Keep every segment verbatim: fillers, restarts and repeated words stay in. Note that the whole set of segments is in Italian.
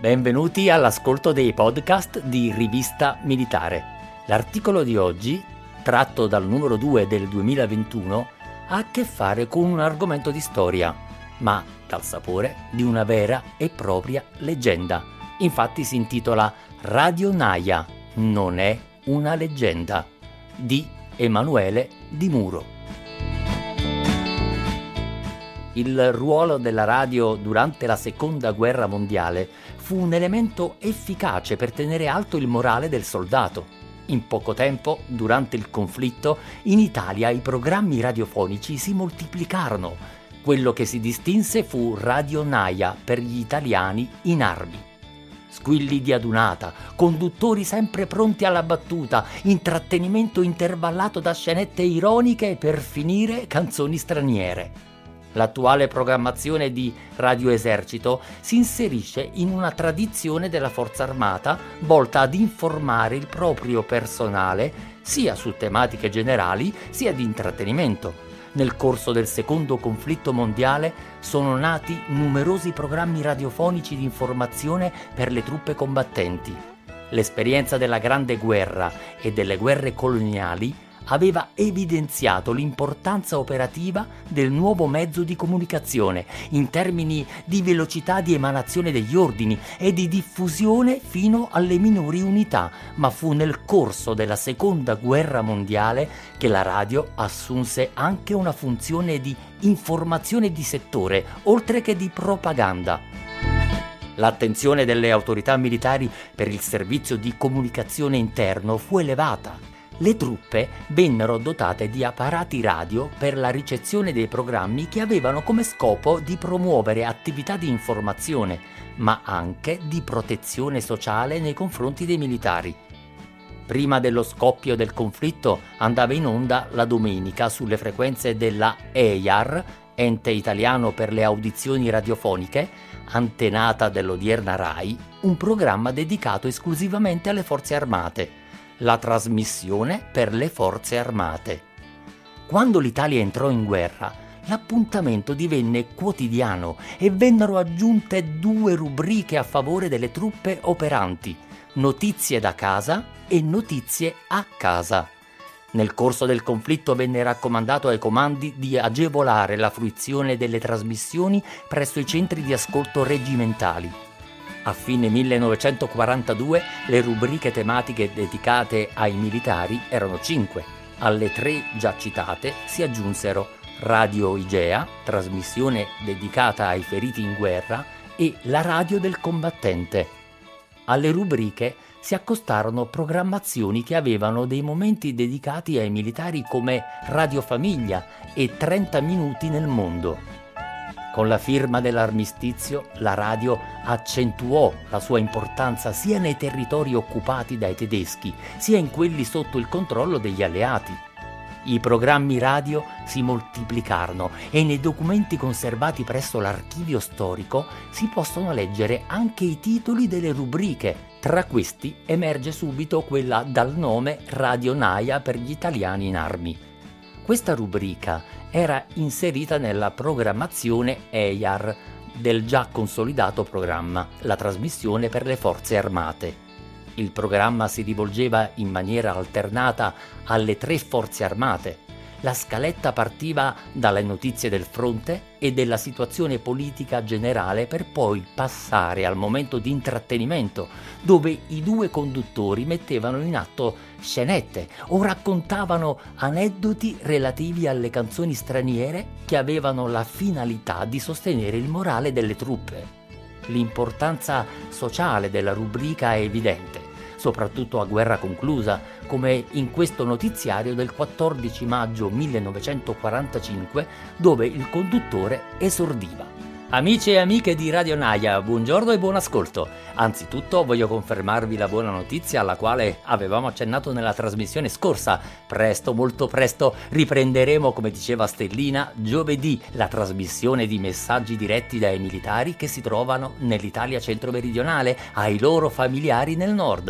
Benvenuti all'ascolto dei podcast di Rivista Militare. L'articolo di oggi, tratto dal numero due del duemilaventuno, ha a che fare con un argomento di storia, ma dal sapore di una vera e propria leggenda. Infatti si intitola Radio Naja, non è una leggenda, di Emanuele Di Muro. Il ruolo della radio durante la Seconda Guerra Mondiale fu un elemento efficace per tenere alto il morale del soldato. In poco tempo, durante il conflitto, in Italia i programmi radiofonici si moltiplicarono. Quello che si distinse fu Radio Naja per gli italiani in armi. Squilli di adunata, conduttori sempre pronti alla battuta, intrattenimento intervallato da scenette ironiche e per finire canzoni straniere. L'attuale programmazione di Radio Esercito si inserisce in una tradizione della Forza Armata volta ad informare il proprio personale sia su tematiche generali sia di intrattenimento. Nel corso del secondo conflitto mondiale sono nati numerosi programmi radiofonici di informazione per le truppe combattenti. L'esperienza della Grande Guerra e delle guerre coloniali aveva evidenziato l'importanza operativa del nuovo mezzo di comunicazione in termini di velocità di emanazione degli ordini e di diffusione fino alle minori unità, ma fu nel corso della Seconda Guerra Mondiale che la radio assunse anche una funzione di informazione di settore, oltre che di propaganda. L'attenzione delle autorità militari per il servizio di comunicazione interno fu elevata. Le truppe vennero dotate di apparati radio per la ricezione dei programmi che avevano come scopo di promuovere attività di informazione, ma anche di protezione sociale nei confronti dei militari. Prima dello scoppio del conflitto andava in onda la domenica sulle frequenze della E I A R, Ente Italiano per le Audizioni Radiofoniche, antenata dell'odierna RAI, un programma dedicato esclusivamente alle forze armate. La trasmissione per le forze armate. Quando l'Italia entrò in guerra, l'appuntamento divenne quotidiano e vennero aggiunte due rubriche a favore delle truppe operanti: notizie da casa e notizie a casa. Nel corso del conflitto venne raccomandato ai comandi di agevolare la fruizione delle trasmissioni presso i centri di ascolto reggimentali. A fine millenovecentoquarantadue le rubriche tematiche dedicate ai militari erano cinque. Alle tre già citate si aggiunsero Radio Igea, trasmissione dedicata ai feriti in guerra, e la radio del combattente. Alle rubriche si accostarono programmazioni che avevano dei momenti dedicati ai militari come Radio Famiglia e trenta minuti nel mondo. Con la firma dell'armistizio, la radio accentuò la sua importanza sia nei territori occupati dai tedeschi, sia in quelli sotto il controllo degli alleati. I programmi radio si moltiplicarono e nei documenti conservati presso l'archivio storico si possono leggere anche i titoli delle rubriche. Tra questi emerge subito quella dal nome Radio Naja per gli italiani in armi. Questa rubrica era inserita nella programmazione E I A R del già consolidato programma, la trasmissione per le forze armate. Il programma si rivolgeva in maniera alternata alle tre forze armate. La scaletta partiva dalle notizie del fronte e della situazione politica generale per poi passare al momento di intrattenimento, dove i due conduttori mettevano in atto scenette o raccontavano aneddoti relativi alle canzoni straniere che avevano la finalità di sostenere il morale delle truppe. L'importanza sociale della rubrica è evidente, soprattutto a guerra conclusa, come in questo notiziario del quattordici maggio millenovecentoquarantacinque, dove il conduttore esordiva. Amici e amiche di Radio Naja, buongiorno e buon ascolto. Anzitutto voglio confermarvi la buona notizia alla quale avevamo accennato nella trasmissione scorsa. Presto, molto presto, riprenderemo, come diceva Stellina, giovedì la trasmissione di messaggi diretti dai militari che si trovano nell'Italia centro-meridionale ai loro familiari nel nord.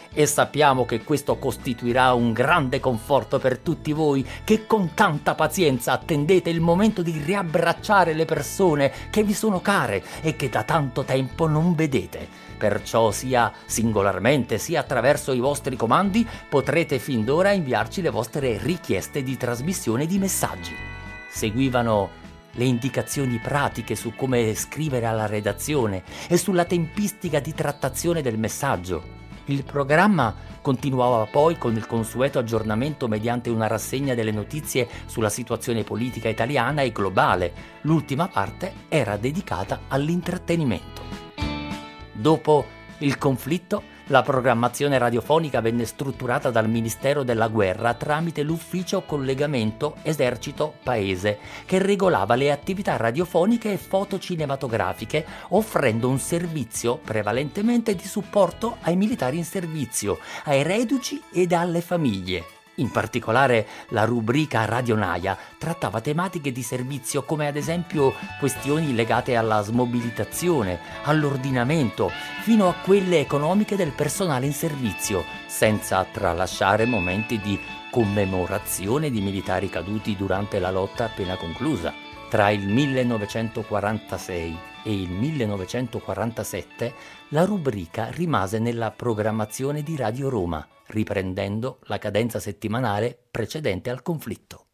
e sappiamo che questo costituirà un grande conforto per tutti voi che con tanta pazienza attendete il momento di riabbracciare le persone che vi sono care e che da tanto tempo non vedete. Perciò sia singolarmente sia attraverso i vostri comandi potrete fin d'ora inviarci le vostre richieste di trasmissione di messaggi. Seguivano le indicazioni pratiche su come scrivere alla redazione e sulla tempistica di trattazione del messaggio. Il programma continuava poi con il consueto aggiornamento mediante una rassegna delle notizie sulla situazione politica italiana e globale. L'ultima parte era dedicata all'intrattenimento. Dopo il conflitto, la programmazione radiofonica venne strutturata dal Ministero della Guerra tramite l'Ufficio Collegamento Esercito-Paese, che regolava le attività radiofoniche e fotocinematografiche, offrendo un servizio prevalentemente di supporto ai militari in servizio, ai reduci ed alle famiglie. In particolare la rubrica Radionaia trattava tematiche di servizio come ad esempio questioni legate alla smobilitazione, all'ordinamento, fino a quelle economiche del personale in servizio, senza tralasciare momenti di commemorazione di militari caduti durante la lotta appena conclusa. Tra il millenovecentoquarantasei e il millenovecentoquarantasette la rubrica rimase nella programmazione di Radio Roma, riprendendo la cadenza settimanale precedente al conflitto.